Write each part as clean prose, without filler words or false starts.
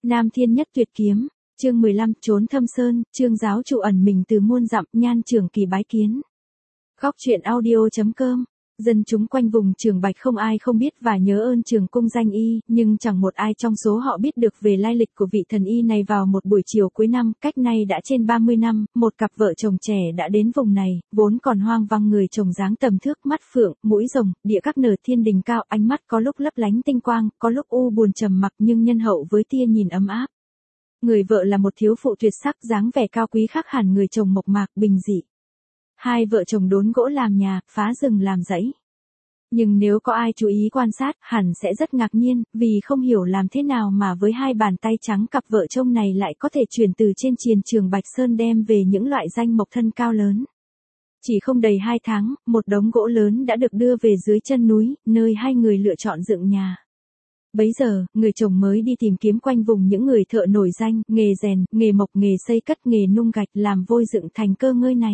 Nam Thiên Nhất Tuyệt Kiếm, chương 15, trốn thâm sơn, Trương giáo chủ ẩn mình từ muôn dặm, Nhan Trường Kỳ bái kiến. Góc truyện audio.com. Dân chúng quanh vùng Trường Bạch không ai không biết và nhớ ơn Trường Cung danh y, nhưng chẳng một ai trong số họ biết được về lai lịch của vị thần y này. Vào một buổi chiều cuối năm, cách nay đã trên 30 năm, một cặp vợ chồng trẻ đã đến vùng này, vốn còn hoang vắng. Người chồng dáng tầm thước, mắt phượng, mũi rồng, địa các nở thiên đình cao, ánh mắt có lúc lấp lánh tinh quang, có lúc u buồn trầm mặc nhưng nhân hậu với tia nhìn ấm áp. Người vợ là một thiếu phụ tuyệt sắc, dáng vẻ cao quý khác hẳn người chồng mộc mạc bình dị. Hai vợ chồng đốn gỗ làm nhà, phá rừng làm dãy. Nhưng nếu có ai chú ý quan sát, hẳn sẽ rất ngạc nhiên, vì không hiểu làm thế nào mà với hai bàn tay trắng cặp vợ chồng này lại có thể chuyển từ trên triền Trường Bạch Sơn đem về những loại danh mộc thân cao lớn. Chỉ không đầy 2 tháng, một đống gỗ lớn đã được đưa về dưới chân núi, nơi hai người lựa chọn dựng nhà. Bấy giờ, người chồng mới đi tìm kiếm quanh vùng những người thợ nổi danh, nghề rèn, nghề mộc, nghề xây cất, nghề nung gạch, làm vôi dựng thành cơ ngơi này.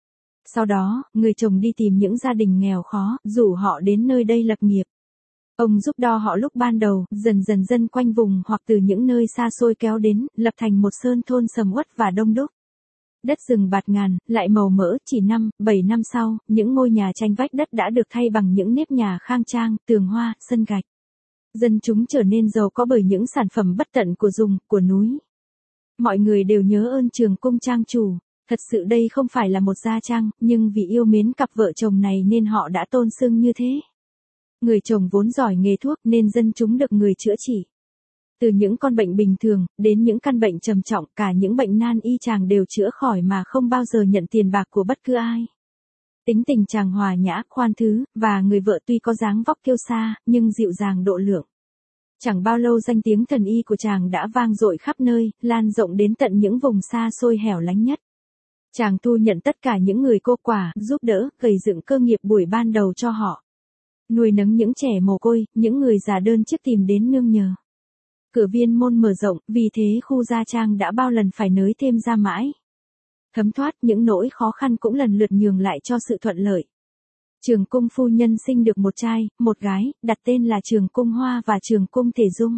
Sau đó, người chồng đi tìm những gia đình nghèo khó, rủ họ đến nơi đây lập nghiệp. Ông giúp đo họ lúc ban đầu, dần dần dân quanh vùng hoặc từ những nơi xa xôi kéo đến, lập thành một sơn thôn sầm uất và đông đúc. Đất rừng bạt ngàn, lại màu mỡ, chỉ 5-7 năm sau, những ngôi nhà tranh vách đất đã được thay bằng những nếp nhà khang trang, tường hoa, sân gạch. Dân chúng trở nên giàu có bởi những sản phẩm bất tận của rừng, của núi. Mọi người đều nhớ ơn Trường Cung trang chủ. Thật sự đây không phải là một gia trang, nhưng vì yêu mến cặp vợ chồng này nên họ đã tôn xưng như thế. Người chồng vốn giỏi nghề thuốc nên dân chúng được người chữa trị. Từ những con bệnh bình thường, đến những căn bệnh trầm trọng, cả những bệnh nan y chàng đều chữa khỏi mà không bao giờ nhận tiền bạc của bất cứ ai. Tính tình chàng hòa nhã, khoan thứ, và người vợ tuy có dáng vóc kiêu sa, nhưng dịu dàng độ lượng. Chẳng bao lâu danh tiếng thần y của chàng đã vang dội khắp nơi, lan rộng đến tận những vùng xa xôi hẻo lánh nhất. Chàng thu nhận tất cả những người cô quả, giúp đỡ, gầy dựng cơ nghiệp buổi ban đầu cho họ. Nuôi nấng những trẻ mồ côi, những người già đơn chiếc tìm đến nương nhờ. Cửa viên môn mở rộng, vì thế khu gia trang đã bao lần phải nới thêm ra mãi. Thấm thoát những nỗi khó khăn cũng lần lượt nhường lại cho sự thuận lợi. Trường Cung phu nhân sinh được một trai, một gái, đặt tên là Trường Cung Hoa và Trường Cung Thể Dung.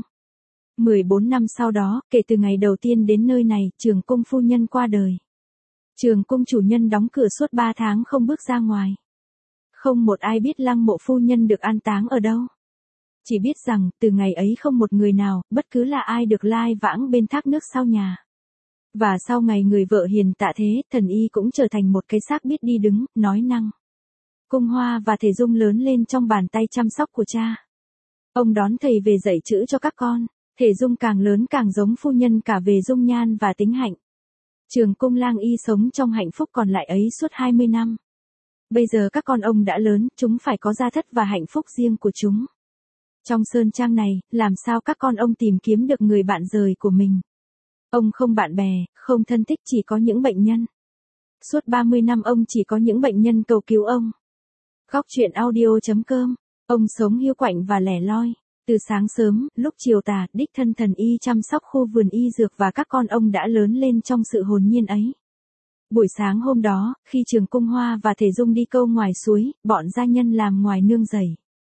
14 năm sau đó, kể từ ngày đầu tiên đến nơi này, Trường Cung phu nhân qua đời. Trường Cung chủ nhân đóng cửa suốt 3 tháng không bước ra ngoài. Không một ai biết lăng mộ phu nhân được an táng ở đâu. Chỉ biết rằng, từ ngày ấy không một người nào, bất cứ là ai được lai vãng bên thác nước sau nhà. Và sau ngày người vợ hiền tạ thế, thần y cũng trở thành một cái xác biết đi đứng, nói năng. Cung Hoa và Thể Dung lớn lên trong bàn tay chăm sóc của cha. Ông đón thầy về dạy chữ cho các con. Thể Dung càng lớn càng giống phu nhân cả về dung nhan và tính hạnh. Trường Cung lang y sống trong hạnh phúc còn lại ấy suốt 20 năm. Bây giờ các con ông đã lớn, chúng phải có gia thất và hạnh phúc riêng của chúng. Trong sơn trang này, làm sao các con ông tìm kiếm được người bạn rời của mình? Ông không bạn bè, không thân thích, chỉ có những bệnh nhân. Suốt 30 năm ông chỉ có những bệnh nhân cầu cứu ông. Góc truyện audio.com. Ông sống hiu quạnh và lẻ loi. Từ sáng sớm, lúc chiều tà, đích thân thần y chăm sóc khu vườn y dược và các con ông đã lớn lên trong sự hồn nhiên ấy. Buổi sáng hôm đó, khi Trường Cung Hoa và Thể Dung đi câu ngoài suối, bọn gia nhân làm ngoài nương rầy.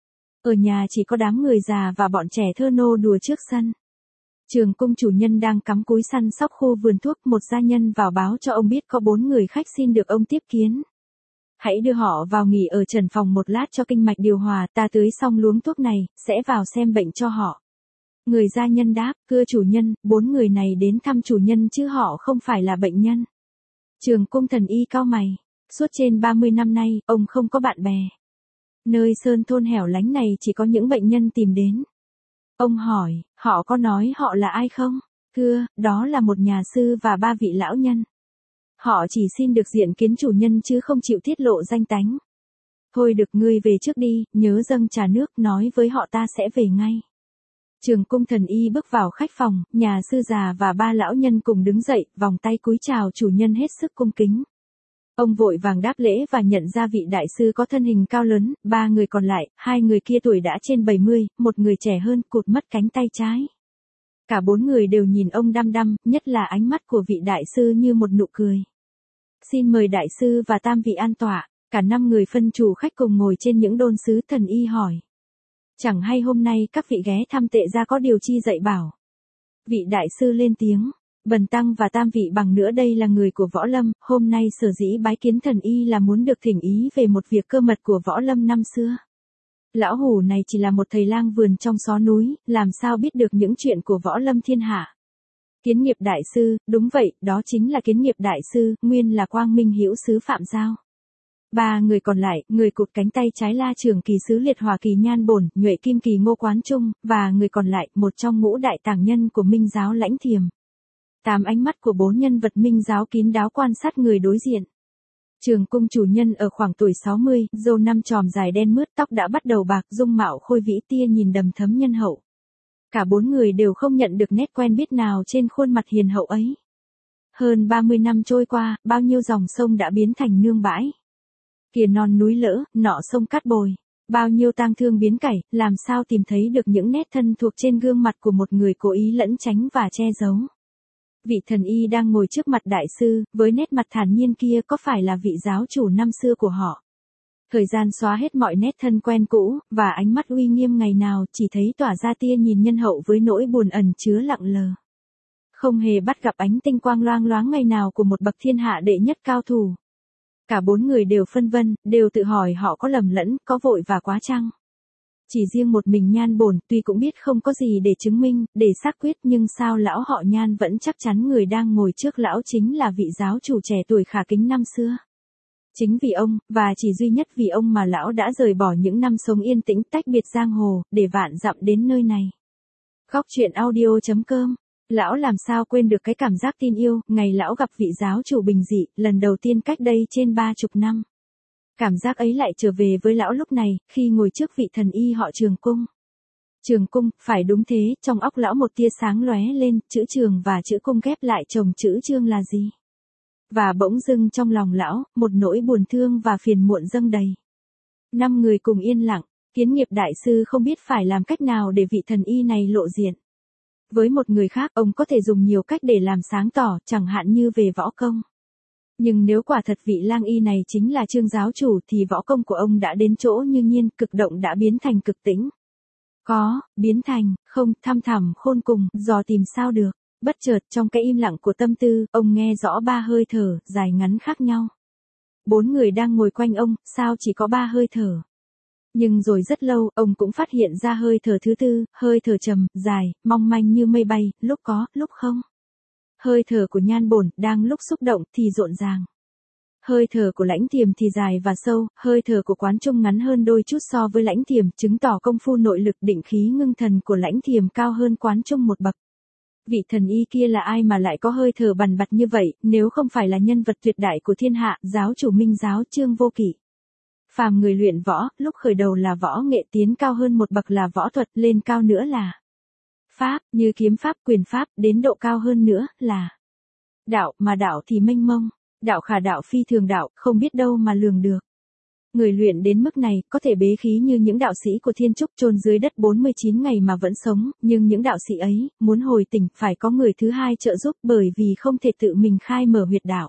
Ở nhà chỉ có đám người già và bọn trẻ thơ nô đùa trước sân. Trường Cung chủ nhân đang cắm cúi săn sóc khu vườn thuốc, một gia nhân vào báo cho ông biết có 4 người khách xin được ông tiếp kiến. Hãy đưa họ vào nghỉ ở trần phòng một lát cho kinh mạch điều hòa, ta tưới xong luống thuốc này, sẽ vào xem bệnh cho họ. Người gia nhân đáp, thưa chủ nhân, 4 người này đến thăm chủ nhân chứ họ không phải là bệnh nhân. Trường Cung thần y cau mày, suốt trên 30 năm nay, ông không có bạn bè. Nơi sơn thôn hẻo lánh này chỉ có những bệnh nhân tìm đến. Ông hỏi, họ có nói họ là ai không? Thưa, đó là một nhà sư và 3 vị lão nhân. Họ chỉ xin được diện kiến chủ nhân chứ không chịu tiết lộ danh tánh. Thôi được, ngươi về trước đi, nhớ dâng trà nước, nói với họ ta sẽ về ngay. Trường Cung thần y bước vào khách phòng, nhà sư già và 3 lão nhân cùng đứng dậy, vòng tay cúi chào chủ nhân hết sức cung kính. Ông vội vàng đáp lễ và nhận ra vị đại sư có thân hình cao lớn, 3 người còn lại, 2 người kia tuổi đã trên 70, một người trẻ hơn, cụt mất cánh tay trái. Cả 4 người đều nhìn ông đăm đăm, nhất là ánh mắt của vị đại sư như một nụ cười. Xin mời đại sư và tam vị an tọa. Cả 5 người phân chủ khách cùng ngồi trên những đôn sứ. Thần y hỏi. Chẳng hay hôm nay các vị ghé thăm Tệ gia có điều chi dạy bảo. Vị đại sư lên tiếng. Bần tăng và tam vị bằng nữa đây là người của Võ Lâm, hôm nay sở dĩ bái kiến thần y là muốn được thỉnh ý về một việc cơ mật của Võ Lâm năm xưa. Lão hủ này chỉ là một thầy lang vườn trong xó núi, làm sao biết được những chuyện của Võ Lâm thiên hạ. Kiến nghiệp đại sư, đúng vậy, đó chính là kiến nghiệp đại sư, nguyên là Quang Minh Hữu Sứ Phạm Giao. Ba người còn lại, người cụt cánh tay trái La Trường Kỳ Sứ Liệt Hòa Kỳ Nhan Bổn, Nhuệ Kim Kỳ Ngô Quán Trung, và người còn lại, một trong ngũ đại tàng nhân của Minh giáo Lãnh Thiềm. 8 ánh mắt của 4 nhân vật Minh giáo kín đáo quan sát người đối diện. Trường cung chủ nhân ở khoảng tuổi 60, râu 5 chòm dài đen mướt, tóc đã bắt đầu bạc, dung mạo khôi vĩ, tia nhìn đầm thấm nhân hậu. Cả 4 người đều không nhận được nét quen biết nào trên khuôn mặt hiền hậu ấy. Hơn 30 năm trôi qua, bao nhiêu dòng sông đã biến thành nương bãi. Kìa non núi lỡ, nọ sông cát bồi. Bao nhiêu tang thương biến cải, làm sao tìm thấy được những nét thân thuộc trên gương mặt của một người cố ý lẫn tránh và che giấu. Vị thần y đang ngồi trước mặt đại sư, với nét mặt thản nhiên kia có phải là vị giáo chủ năm xưa của họ? Thời gian xóa hết mọi nét thân quen cũ, và ánh mắt uy nghiêm ngày nào chỉ thấy tỏa ra tia nhìn nhân hậu với nỗi buồn ẩn chứa lặng lờ. Không hề bắt gặp ánh tinh quang loang loáng ngày nào của một bậc thiên hạ đệ nhất cao thủ. Cả 4 người đều phân vân, đều tự hỏi họ có lầm lẫn, có vội và quá chăng? Chỉ riêng một mình Nhan Bổn tuy cũng biết không có gì để chứng minh, để xác quyết, nhưng sao lão họ Nhan vẫn chắc chắn người đang ngồi trước lão chính là vị giáo chủ trẻ tuổi khả kính năm xưa. Chính vì ông, và chỉ duy nhất vì ông mà lão đã rời bỏ những năm sống yên tĩnh tách biệt giang hồ, để vạn dặm đến nơi này. Góc truyện audio.com. Lão làm sao quên được cái cảm giác tin yêu, ngày lão gặp vị giáo chủ bình dị, lần đầu tiên cách đây trên 30 năm. Cảm giác ấy lại trở về với lão lúc này, khi ngồi trước vị thần y họ Trường Cung. Trường Cung, phải đúng thế, trong óc lão một tia sáng lóe lên, chữ Trường và chữ Cung ghép lại chồng chữ Trương là gì? Và bỗng dưng trong lòng lão, một nỗi buồn thương và phiền muộn dâng đầy. 5 người cùng yên lặng, kiến nghiệp đại sư không biết phải làm cách nào để vị thần y này lộ diện. Với một người khác, ông có thể dùng nhiều cách để làm sáng tỏ, chẳng hạn như về võ công. Nhưng nếu quả thật vị lang y này chính là Trương giáo chủ thì võ công của ông đã đến chỗ như nhiên, cực động đã biến thành cực tĩnh. Có, biến thành, không, thăm thẳm khôn cùng, dò tìm sao được. Bất chợt trong cái im lặng của tâm tư, ông nghe rõ 3 hơi thở, dài ngắn khác nhau. 4 người đang ngồi quanh ông, sao chỉ có 3 hơi thở. Nhưng rồi rất lâu, ông cũng phát hiện ra hơi thở thứ tư, hơi thở trầm, dài, mong manh như mây bay, lúc có, lúc không. Hơi thở của Nhan Bổn, đang lúc xúc động, thì rộn ràng. Hơi thở của Lãnh Thiềm thì dài và sâu, hơi thở của Quán Trung ngắn hơn đôi chút so với Lãnh Thiềm, chứng tỏ công phu nội lực định khí ngưng thần của Lãnh Thiềm cao hơn Quán Trung một bậc. Vị thần y kia là ai mà lại có hơi thở bằn bặt như vậy, nếu không phải là nhân vật tuyệt đại của thiên hạ, giáo chủ Minh giáo Trương Vô Kỵ. Phàm người luyện võ, lúc khởi đầu là võ nghệ, tiến cao hơn một bậc là võ thuật, lên cao nữa là pháp, như kiếm pháp, quyền pháp, đến độ cao hơn nữa là đạo, mà đạo thì mênh mông, đạo khả đạo phi thường đạo, không biết đâu mà lường được. Người luyện đến mức này, có thể bế khí như những đạo sĩ của Thiên Trúc chôn dưới đất 49 ngày mà vẫn sống, nhưng những đạo sĩ ấy, muốn hồi tỉnh, phải có người thứ hai trợ giúp, bởi vì không thể tự mình khai mở huyệt đạo.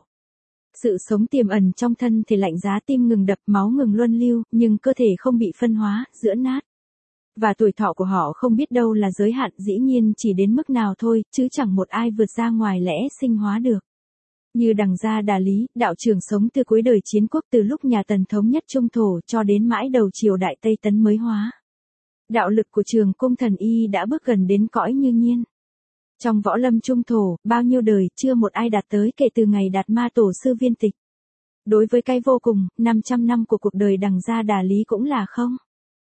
Sự sống tiềm ẩn trong thân thể lạnh giá, tim ngừng đập, máu ngừng luân lưu, nhưng cơ thể không bị phân hóa, giữa nát. Và tuổi thọ của họ không biết đâu là giới hạn, dĩ nhiên chỉ đến mức nào thôi, chứ chẳng một ai vượt ra ngoài lẽ sinh hóa được. Như Đằng Gia Đà Lý, đạo trưởng sống từ cuối đời Chiến Quốc, từ lúc nhà Tần thống nhất Trung Thổ cho đến mãi đầu triều Đại Tây Tấn mới hóa. Đạo lực của Trường Cung thần y đã bước gần đến cõi như nhiên. Trong võ lâm Trung Thổ, bao nhiêu đời, chưa một ai đạt tới kể từ ngày Đạt Ma Tổ sư viên tịch. Đối với cái vô cùng, 500 năm của cuộc đời Đằng Gia Đà Lý cũng là không.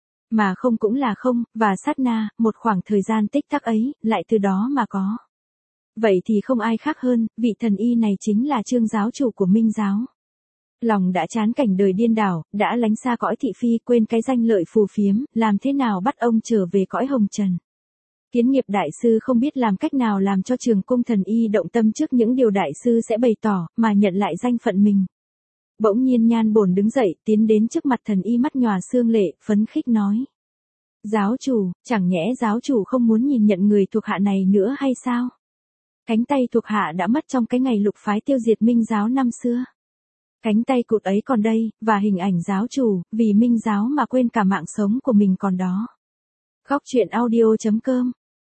Mà không cũng là không, và sát na, một khoảng thời gian tích tắc ấy, lại từ đó mà có. Vậy thì không ai khác hơn, vị thần y này chính là Trương giáo chủ của Minh giáo. Lòng đã chán cảnh đời điên đảo, đã lánh xa cõi thị phi, quên cái danh lợi phù phiếm, làm thế nào bắt ông trở về cõi hồng trần. Kiến nghiệp đại sư không biết làm cách nào làm cho Trường Cung thần y động tâm trước những điều đại sư sẽ bày tỏ, mà nhận lại danh phận mình. Bỗng nhiên Nhan Bổn đứng dậy, tiến đến trước mặt thần y, mắt nhòa xương lệ, phấn khích nói. Giáo chủ, chẳng nhẽ giáo chủ không muốn nhìn nhận người thuộc hạ này nữa hay sao? Cánh tay thuộc hạ đã mất trong cái ngày lục phái tiêu diệt Minh giáo năm xưa. Cánh tay cụt ấy còn đây, và hình ảnh giáo chủ, vì Minh giáo mà quên cả mạng sống của mình còn đó. Góc truyện audio.com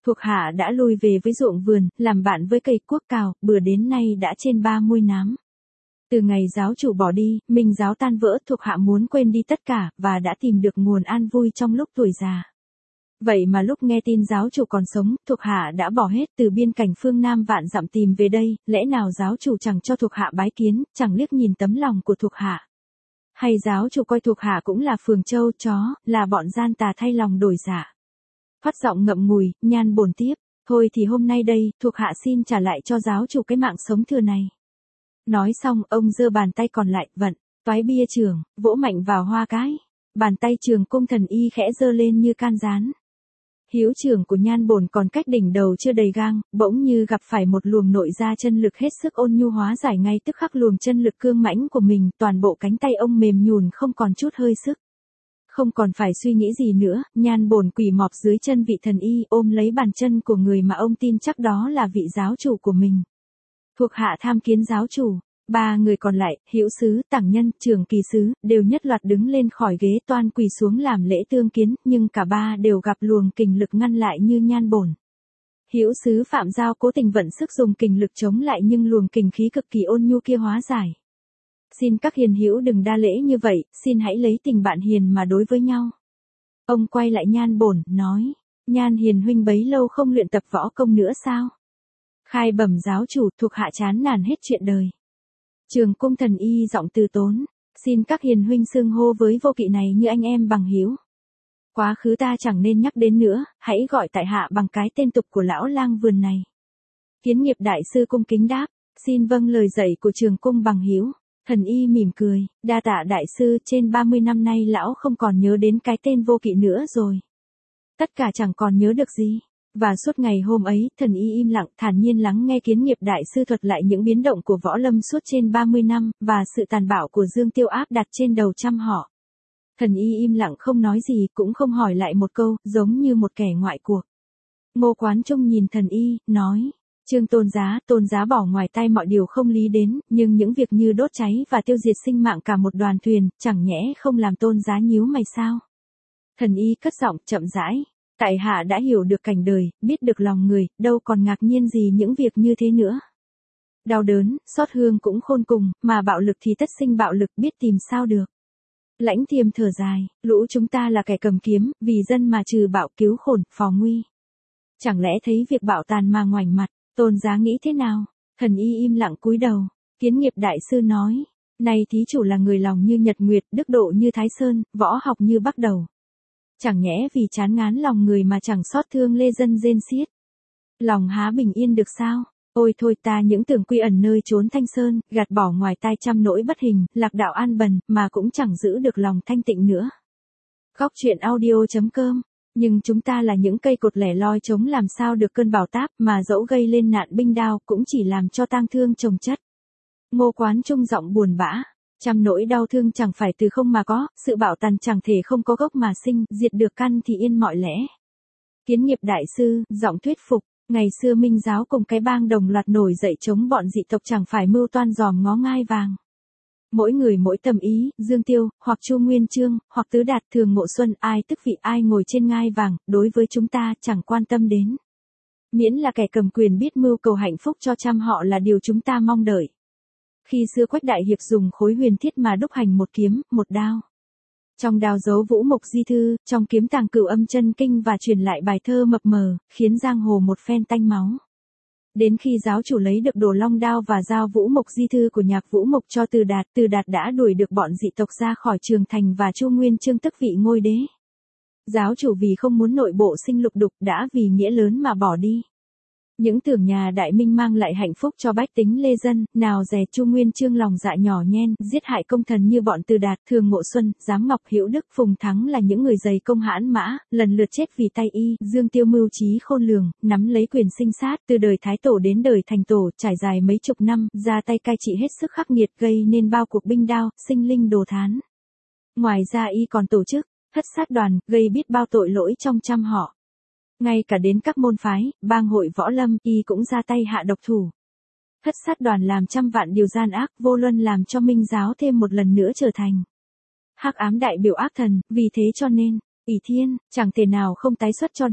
Thuộc hạ đã lui về với ruộng vườn, làm bạn với cây cuốc cào, bữa đến nay đã trên 30 năm. Từ ngày giáo chủ bỏ đi, minh giáo tan vỡ, thuộc hạ muốn quên đi tất cả, và đã tìm được nguồn an vui trong lúc tuổi già. Vậy mà lúc nghe tin giáo chủ còn sống, thuộc hạ đã bỏ hết từ biên cảnh phương Nam vạn dặm tìm về đây, lẽ nào giáo chủ chẳng cho thuộc hạ bái kiến, chẳng liếc nhìn tấm lòng của thuộc hạ. Hay giáo chủ coi thuộc hạ cũng là phường trâu chó, là bọn gian tà thay lòng đổi dạ. Phát giọng ngậm ngùi, Nhan bồn tiếp, thôi thì hôm nay đây, thuộc hạ xin trả lại cho giáo chủ cái mạng sống thừa này. Nói xong, ông giơ bàn tay còn lại, vận, toái bia trường, vỗ mạnh vào hoa cái. Bàn tay Trường Cung Thần Y khẽ giơ lên như can gián. Hữu trưởng của Nhan bồn còn cách đỉnh đầu chưa đầy gang, bỗng như gặp phải một luồng nội ra chân lực hết sức ôn nhu hóa giải ngay tức khắc luồng chân lực cương mãnh của mình, toàn bộ cánh tay ông mềm nhùn không còn chút hơi sức. Không còn phải suy nghĩ gì nữa, Nhan bồn quỳ mọp dưới chân vị thần y, ôm lấy bàn chân của người mà ông tin chắc đó là vị giáo chủ của mình. Thuộc hạ tham kiến giáo chủ. Ba người còn lại, Hữu sứ, Tẳng Nhân, Trường Kỳ sứ, đều nhất loạt đứng lên khỏi ghế toan quỳ xuống làm lễ tương kiến, nhưng cả ba đều gặp luồng kình lực ngăn lại như Nhan bồn. Hữu sứ Phạm Giao cố tình vận sức dùng kình lực chống lại nhưng luồng kình khí cực kỳ ôn nhu kia hóa giải. Xin các hiền hữu đừng đa lễ như vậy, xin hãy lấy tình bạn hiền mà đối với nhau. Ông quay lại Nhan bồn, nói, Nhan hiền huynh bấy lâu không luyện tập võ công nữa sao? Khai bẩm giáo chủ, thuộc hạ chán nản hết chuyện đời. Trường Cung Thần Y giọng từ tốn, xin các hiền huynh xưng hô với vô kỵ này như anh em bằng hữu. Quá khứ ta chẳng nên nhắc đến nữa, hãy gọi tại hạ bằng cái tên tục của lão lang vườn này. Kiến Nghiệp đại sư cung kính đáp, xin vâng lời dạy của Trường Cung bằng hữu. Thần Y mỉm cười, đa tạ đại sư, trên 30 năm nay lão không còn nhớ đến cái tên vô kỵ nữa rồi. Tất cả chẳng còn nhớ được gì. Và suốt ngày hôm ấy, thần Y im lặng, thản nhiên lắng nghe Kiến Nghiệp đại sư thuật lại những biến động của võ lâm suốt trên 30 năm, và sự tàn bạo của Dương Tiêu áp đặt trên đầu trăm họ. Thần Y im lặng không nói gì, cũng không hỏi lại một câu, giống như một kẻ ngoại cuộc. Ngô Quán Trung nhìn thần Y, nói, Trương tôn giá bỏ ngoài tai mọi điều không lý đến, nhưng những việc như đốt cháy và tiêu diệt sinh mạng cả một đoàn thuyền, chẳng nhẽ không làm tôn giá nhíu mày sao? Thần Y cất giọng chậm rãi. Tại hạ đã hiểu được cảnh đời, biết được lòng người, đâu còn ngạc nhiên gì những việc như thế nữa. Đau đớn, xót hương cũng khôn cùng, mà bạo lực thì tất sinh bạo lực, biết tìm sao được. Lãnh Thiêm thở dài, lũ chúng ta là kẻ cầm kiếm, vì dân mà trừ bạo cứu khổn, phò nguy. Chẳng lẽ thấy việc bạo tàn mà ngoảnh mặt, tôn giá nghĩ thế nào? Thần Y im lặng cúi đầu. Kiến Nghiệp đại sư nói, này thí chủ là người lòng như nhật nguyệt, đức độ như Thái Sơn, võ học như Bắc Đầu. Chẳng nhẽ vì chán ngán lòng người mà chẳng xót thương lê dân rên xiết. Lòng há bình yên được sao? Ôi thôi ta những tưởng quy ẩn nơi trốn thanh sơn, gạt bỏ ngoài tai trăm nỗi bất hình, lạc đạo an bần, mà cũng chẳng giữ được lòng thanh tịnh nữa. Góc truyện audio.com. Nhưng chúng ta là những cây cột lẻ loi chống làm sao được cơn bão táp, mà dẫu gây lên nạn binh đao cũng chỉ làm cho tang thương chồng chất. Ngô Quán Trung giọng buồn bã. Trăm nỗi đau thương chẳng phải từ không mà có, sự bạo tàn chẳng thể không có gốc mà sinh, diệt được căn thì yên mọi lẽ. Kiến Nghiệp đại sư, giọng thuyết phục, ngày xưa Minh giáo cùng cái bang đồng loạt nổi dậy chống bọn dị tộc chẳng phải mưu toan dòm ngó ngai vàng. Mỗi người mỗi tâm ý, Dương Tiêu, hoặc Chu Nguyên Chương, hoặc Tứ Đạt, Thường Ngộ Xuân, ai tức vị ai ngồi trên ngai vàng, đối với chúng ta chẳng quan tâm đến. Miễn là kẻ cầm quyền biết mưu cầu hạnh phúc cho trăm họ là điều chúng ta mong đợi. Khi xưa Quách Đại Hiệp dùng khối huyền thiết mà đúc hành một kiếm, một đao. Trong đao giấu vũ mục di thư, trong kiếm tàng Cửu Âm chân kinh và truyền lại bài thơ mập mờ, khiến giang hồ một phen tanh máu. Đến khi giáo chủ lấy được đồ long đao và giao vũ mục di thư của Nhạc Vũ Mục cho Từ Đạt đã đuổi được bọn dị tộc ra khỏi Trường Thành và Chu Nguyên Chương tức vị ngôi đế. Giáo chủ vì không muốn nội bộ sinh lục đục đã vì nghĩa lớn mà bỏ đi. Những tưởng nhà Đại Minh mang lại hạnh phúc cho bách tính lê dân, nào dè Chu Nguyên Chương lòng dạ nhỏ nhen, giết hại công thần như bọn Từ Đạt, Thường Ngộ Xuân, Giám Ngọc, Hữu Đức, Phùng Thắng là những người dày công hãn mã, lần lượt chết vì tay y. Dương Tiêu mưu trí khôn lường, nắm lấy quyền sinh sát, từ đời Thái Tổ đến đời Thành Tổ, trải dài mấy chục năm, ra tay cai trị hết sức khắc nghiệt, gây nên bao cuộc binh đao, sinh linh đồ thán. Ngoài ra y còn tổ chức thất sát đoàn, gây biết bao tội lỗi trong trăm họ. Ngay cả đến các môn phái, bang hội võ lâm, y cũng ra tay hạ độc thủ. Thất sát đoàn làm trăm vạn điều gian ác, vô luân làm cho Minh giáo thêm một lần nữa trở thành hắc ám đại biểu ác thần, vì thế cho nên, ỷ thiên, chẳng thể nào không tái xuất cho được.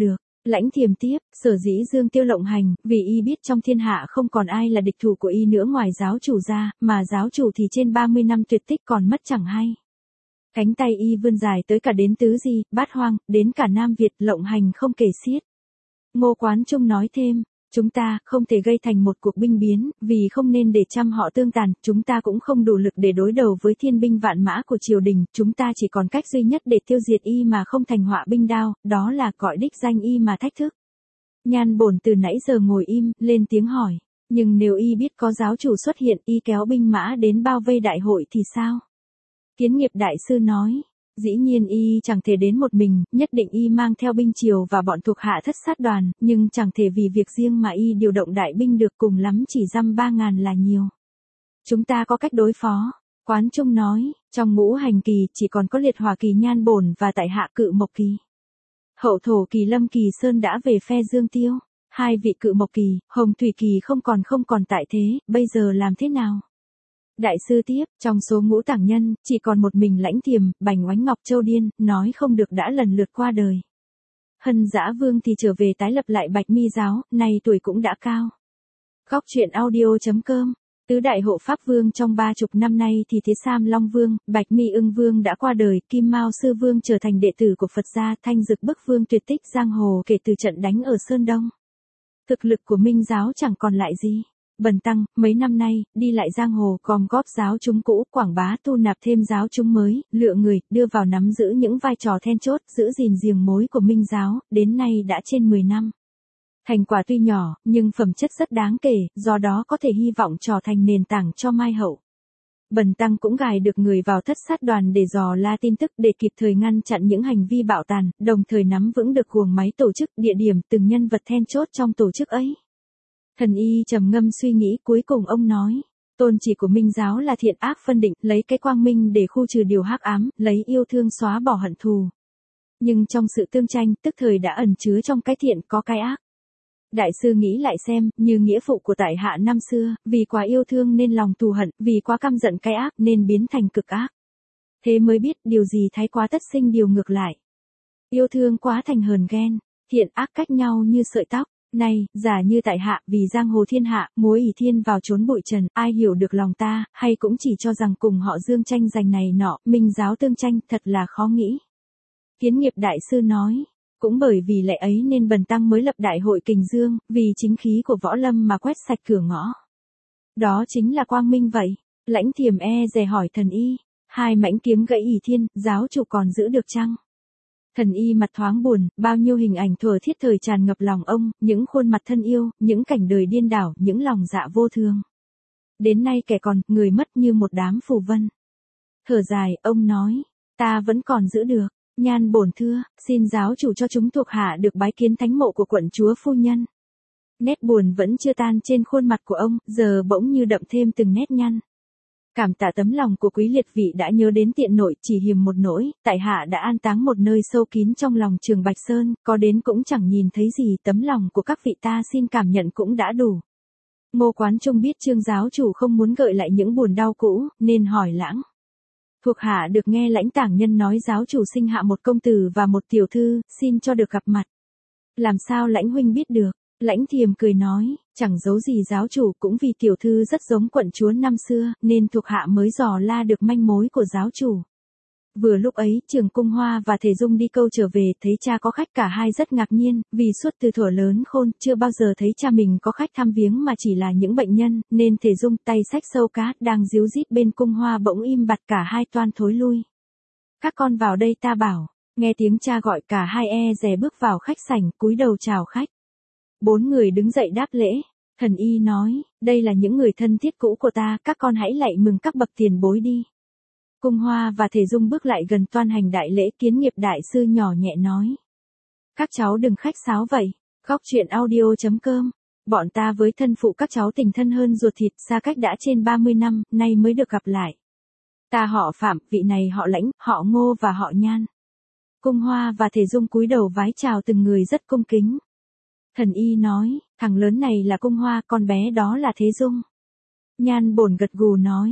Lãnh Thiềm tiếp, sở dĩ Dương Tiêu lộng hành, vì y biết trong thiên hạ không còn ai là địch thủ của y nữa ngoài giáo chủ ra, mà giáo chủ thì trên 30 năm tuyệt tích còn mất chẳng hay. Cánh tay y vươn dài tới cả đến Tứ Di, Bát Hoang, đến cả Nam Việt lộng hành không kể xiết. Ngô Quán Trung nói thêm, chúng ta không thể gây thành một cuộc binh biến, vì không nên để trăm họ tương tàn, chúng ta cũng không đủ lực để đối đầu với thiên binh vạn mã của triều đình, chúng ta chỉ còn cách duy nhất để tiêu diệt y mà không thành họa binh đao, đó là gọi đích danh y mà thách thức. Nhan Bổn từ nãy giờ ngồi im, lên tiếng hỏi, nhưng nếu y biết có giáo chủ xuất hiện, y kéo binh mã đến bao vây đại hội thì sao? Kiến Nghiệp đại sư nói, dĩ nhiên y chẳng thể đến một mình, nhất định y mang theo binh triều và bọn thuộc hạ thất sát đoàn, nhưng chẳng thể vì việc riêng mà y điều động đại binh được, cùng lắm chỉ dăm 3.000 là nhiều. Chúng ta có cách đối phó. Quán Trung nói, trong ngũ hành kỳ chỉ còn có liệt hỏa kỳ Nhan Bổn và tại hạ Cự Mộc kỳ. Hậu thổ kỳ Lâm Kỳ Sơn đã về phe Dương Tiêu. Hai vị Cự Mộc kỳ, Hồng Thủy kỳ không còn tại thế, bây giờ làm thế nào? Đại sư tiếp, trong số ngũ tảng nhân, chỉ còn một mình Lãnh Thiềm, Bành Oánh Ngọc Châu điên, nói không được đã lần lượt qua đời. Hân Dã Vương thì trở về tái lập lại Bạch Mi giáo, nay tuổi cũng đã cao. Góc truyện audio.com. Tứ đại hộ pháp vương trong 30 năm nay thì Thế Sam Long Vương, Bạch Mi Ưng Vương đã qua đời, Kim Mao Sư Vương trở thành đệ tử của Phật gia, Thanh Dực Bức Vương tuyệt tích giang hồ kể từ trận đánh ở Sơn Đông. Thực lực của Minh giáo chẳng còn lại gì. Bần tăng, mấy năm nay, đi lại giang hồ gom góp giáo chúng cũ, quảng bá tu nạp thêm giáo chúng mới, lựa người, đưa vào nắm giữ những vai trò then chốt, giữ gìn giềng mối của Minh giáo, đến nay đã trên 10 năm. Thành quả tuy nhỏ, nhưng phẩm chất rất đáng kể, do đó có thể hy vọng trở thành nền tảng cho mai hậu. Bần tăng cũng gài được người vào thất sát đoàn để dò la tin tức để kịp thời ngăn chặn những hành vi bạo tàn, đồng thời nắm vững được guồng máy tổ chức, địa điểm, từng nhân vật then chốt trong tổ chức ấy. Thần y trầm ngâm suy nghĩ, cuối cùng ông nói, tôn chỉ của Minh giáo là thiện ác phân định, lấy cái quang minh để khu trừ điều hắc ám, lấy yêu thương xóa bỏ hận thù. Nhưng trong sự tương tranh, tức thời đã ẩn chứa trong cái thiện có cái ác. Đại sư nghĩ lại xem, như nghĩa phụ của tại hạ năm xưa, vì quá yêu thương nên lòng thù hận, vì quá căm giận cái ác nên biến thành cực ác. Thế mới biết điều gì thái quá tất sinh điều ngược lại. Yêu thương quá thành hờn ghen, thiện ác cách nhau như sợi tóc. Này, giả như tại hạ, vì giang hồ thiên hạ, múa ỷ thiên vào trốn bụi trần, ai hiểu được lòng ta, hay cũng chỉ cho rằng cùng họ Dương tranh giành này nọ, Minh giáo tương tranh, thật là khó nghĩ. Kiến Nghiệp đại sư nói, cũng bởi vì lẽ ấy nên bần tăng mới lập đại hội Kình Dương, vì chính khí của võ lâm mà quét sạch cửa ngõ. Đó chính là quang minh vậy. Lãnh Thiềm dè hỏi thần y, hai mãnh kiếm gãy ỷ thiên, giáo chủ còn giữ được chăng? Thần y mặt thoáng buồn, bao nhiêu hình ảnh thuở thiết thời tràn ngập lòng ông, những khuôn mặt thân yêu, những cảnh đời điên đảo, những lòng dạ vô thường. Đến nay kẻ còn, người mất như một đám phù vân. Thở dài, ông nói, ta vẫn còn giữ được. Nhan Bổn thưa, xin giáo chủ cho chúng thuộc hạ được bái kiến thánh mộ của quận chúa phu nhân. Nét buồn vẫn chưa tan trên khuôn mặt của ông, giờ bỗng như đậm thêm từng nét nhăn. Cảm tạ tấm lòng của quý liệt vị đã nhớ đến tiện nội, chỉ hiềm một nỗi, tại hạ đã an táng một nơi sâu kín trong lòng Trường Bạch Sơn, có đến cũng chẳng nhìn thấy gì, tấm lòng của các vị ta xin cảm nhận cũng đã đủ. Ngô Quán Trung biết Trương giáo chủ không muốn gợi lại những buồn đau cũ, nên hỏi lãng. Thuộc hạ được nghe Lãnh tảng nhân nói giáo chủ sinh hạ một công tử và một tiểu thư, xin cho được gặp mặt. Làm sao Lãnh huynh biết được? Lãnh Thiềm cười nói, chẳng giấu gì giáo chủ, cũng vì tiểu thư rất giống quận chúa năm xưa, nên thuộc hạ mới dò la được manh mối của giáo chủ. Vừa lúc ấy, Trường Cung Hoa và Thể Dung đi câu trở về, thấy cha có khách, cả hai rất ngạc nhiên, vì suốt từ thuở lớn khôn, chưa bao giờ thấy cha mình có khách thăm viếng mà chỉ là những bệnh nhân, nên Thể Dung tay xách sâu cá, đang díu dít bên Cung Hoa bỗng im bặt, cả hai toan thối lui. Các con vào đây ta bảo, nghe tiếng cha gọi, cả hai dè bước vào khách sảnh, cúi đầu chào khách. 4 người đứng dậy đáp lễ. Thần y nói, đây là những người thân thiết cũ của ta, các con hãy lạy mừng các bậc tiền bối đi. Cung Hoa và Thể Dung bước lại gần toan hành đại lễ. Kiến Nghiệp đại sư nhỏ nhẹ nói, các cháu đừng khách sáo vậy. Góc truyện audio.com. Bọn ta với thân phụ các cháu tình thân hơn ruột thịt, xa cách đã trên 30 năm, nay mới được gặp lại. Ta họ Phạm, vị này họ Lãnh, họ Ngô và họ Nhan. Cung Hoa và Thể Dung cúi đầu vái chào từng người rất cung kính. Thần y nói, thằng lớn này là Cung Hoa, con bé đó là Thế Dung. Nhan Bổn gật gù nói,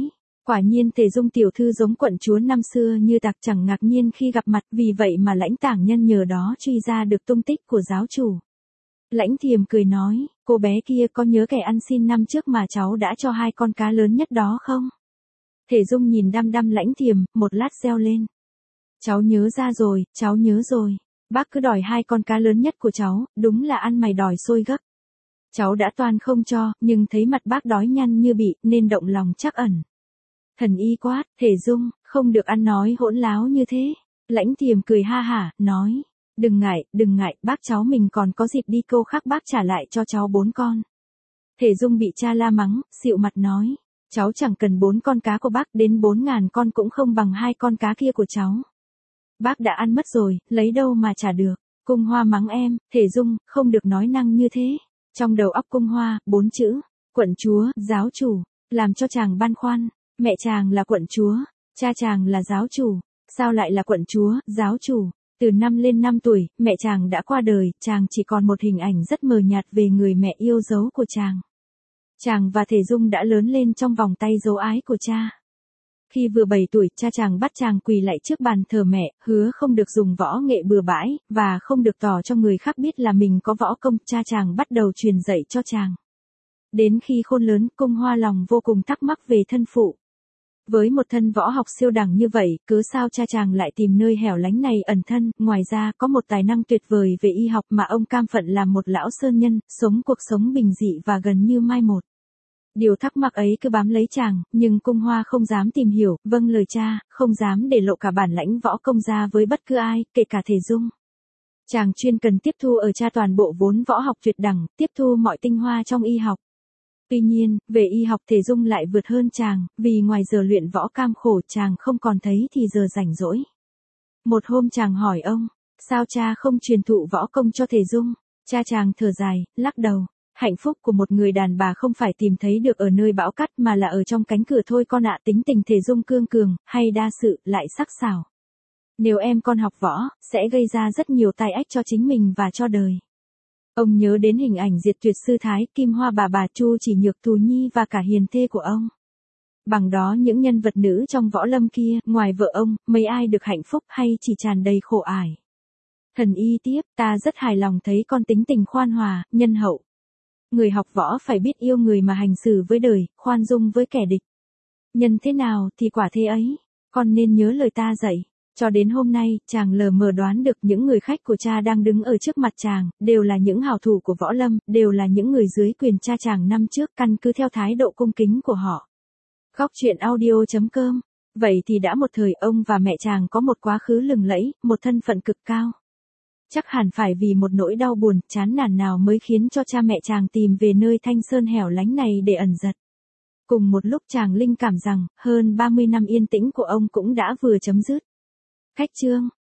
Quả nhiên Thể Dung tiểu thư giống quận chúa năm xưa như tạc, chẳng ngạc nhiên khi gặp mặt, vì vậy mà Lãnh Tảng Nhân nhờ đó truy ra được tung tích của giáo chủ. Lãnh Thiềm cười nói, cô bé kia có nhớ kẻ ăn xin năm trước mà cháu đã cho 2 con cá lớn nhất đó không? Thể Dung nhìn đăm đăm Lãnh Thiềm, một lát reo lên. Cháu nhớ ra rồi, cháu nhớ rồi. Bác cứ đòi 2 con cá lớn nhất của cháu, đúng là ăn mày đòi xôi gấc. Cháu đã toàn không cho, nhưng thấy mặt bác đói nhăn như bị, nên động lòng trắc ẩn. Thần y quát, Thể Dung, không được ăn nói hỗn láo như thế. Lãnh Thiềm cười ha hả, nói, đừng ngại, bác cháu mình còn có dịp đi câu khác bác trả lại cho cháu 4 con. Thể Dung bị cha la mắng, xịu mặt nói, cháu chẳng cần 4 con cá của bác, đến 4.000 con cũng không bằng 2 con cá kia của cháu. Bác đã ăn mất rồi, lấy đâu mà trả được. Cung Hoa mắng em, Thể Dung, không được nói năng như thế. Trong đầu óc Cung Hoa, 4 chữ, quận chúa, giáo chủ, làm cho chàng băn khoăn. Mẹ chàng là quận chúa, cha chàng là giáo chủ, sao lại là quận chúa, giáo chủ? Từ năm lên 5 tuổi, mẹ chàng đã qua đời, chàng chỉ còn một hình ảnh rất mờ nhạt về người mẹ yêu dấu của chàng. Chàng và Thể Dung đã lớn lên trong vòng tay dấu ái của cha. Khi vừa 7 tuổi, cha chàng bắt chàng quỳ lạy trước bàn thờ mẹ, hứa không được dùng võ nghệ bừa bãi, và không được tỏ cho người khác biết là mình có võ công, cha chàng bắt đầu truyền dạy cho chàng. Đến khi khôn lớn, Cung Hoa lòng vô cùng thắc mắc về thân phụ. Với một thân võ học siêu đẳng như vậy, cớ sao cha chàng lại tìm nơi hẻo lánh này ẩn thân, ngoài ra có một tài năng tuyệt vời về y học mà ông cam phận làm một lão sơn nhân, sống cuộc sống bình dị và gần như mai một. Điều thắc mắc ấy cứ bám lấy chàng, nhưng Cung Hoa không dám tìm hiểu, vâng lời cha, không dám để lộ cả bản lãnh võ công ra với bất cứ ai, kể cả Thể Dung. Chàng chuyên cần tiếp thu ở cha toàn bộ vốn võ học tuyệt đẳng, tiếp thu mọi tinh hoa trong y học. Tuy nhiên, về y học Thể Dung lại vượt hơn chàng, vì ngoài giờ luyện võ cam khổ chàng không còn thấy thì giờ rảnh rỗi. Một hôm chàng hỏi ông, sao cha không truyền thụ võ công cho Thể Dung? Cha chàng thở dài, lắc đầu. Hạnh phúc của một người đàn bà không phải tìm thấy được ở nơi bão cát mà là ở trong cánh cửa thôi con ạ. Tính tình Thể Dung cương cường, hay đa sự, lại sắc sảo. Nếu em con học võ, sẽ gây ra rất nhiều tai ách cho chính mình và cho đời. Ông nhớ đến hình ảnh Diệt Tuyệt Sư Thái, Kim Hoa bà Chu Chỉ Nhược, Thù Nhi và cả hiền thê của ông. Bằng đó những nhân vật nữ trong võ lâm kia, ngoài vợ ông, mấy ai được hạnh phúc hay chỉ tràn đầy khổ ải. Thần y tiếp, ta rất hài lòng thấy con tính tình khoan hòa, nhân hậu. Người học võ phải biết yêu người mà hành xử với đời, khoan dung với kẻ địch. Nhân thế nào thì quả thế ấy, con nên nhớ lời ta dạy. Cho đến hôm nay, chàng lờ mờ đoán được những người khách của cha đang đứng ở trước mặt chàng, đều là những hảo thủ của võ lâm, đều là những người dưới quyền cha chàng năm trước, căn cứ theo thái độ cung kính của họ. Góc truyện audio.com. Vậy thì đã một thời ông và mẹ chàng có một quá khứ lừng lẫy, một thân phận cực cao. Chắc hẳn phải vì một nỗi đau buồn, chán nản nào mới khiến cho cha mẹ chàng tìm về nơi thanh sơn hẻo lánh này để ẩn giật. Cùng một lúc chàng linh cảm rằng, hơn 30 năm yên tĩnh của ông cũng đã vừa chấm dứt. Khách chương.